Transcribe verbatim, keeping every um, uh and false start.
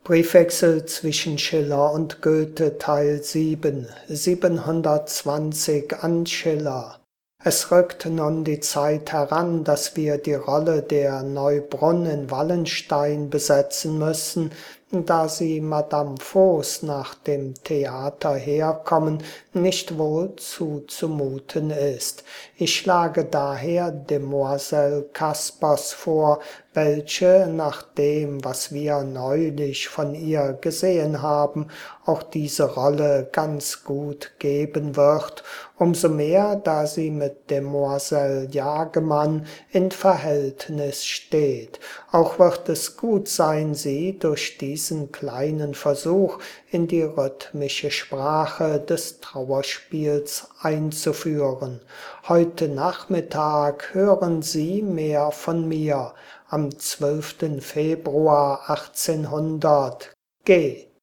Briefwechsel zwischen Schiller und Goethe Teil sieben, siebenhundertzwanzig an Schiller. Es rückt nun die Zeit heran, dass wir die Rolle der Neubrunn in Wallenstein besetzen müssen, da sie Madame Voss nach dem Theater herkommen, nicht wohl zuzumuten ist. Ich schlage daher Demoiselle Kaspers vor, welche, nach dem, was wir neulich von ihr gesehen haben, auch diese Rolle ganz gut geben wird, umso mehr, da sie mit Demoiselle Jagemann in Verhältnis steht. Auch wird es gut sein, sie durch diesen kleinen Versuch in die rhythmische Sprache des Trauerspiels einzuführen. Heute Nachmittag hören Sie mehr von mir. Am zwölften Februar achtzehnhundert G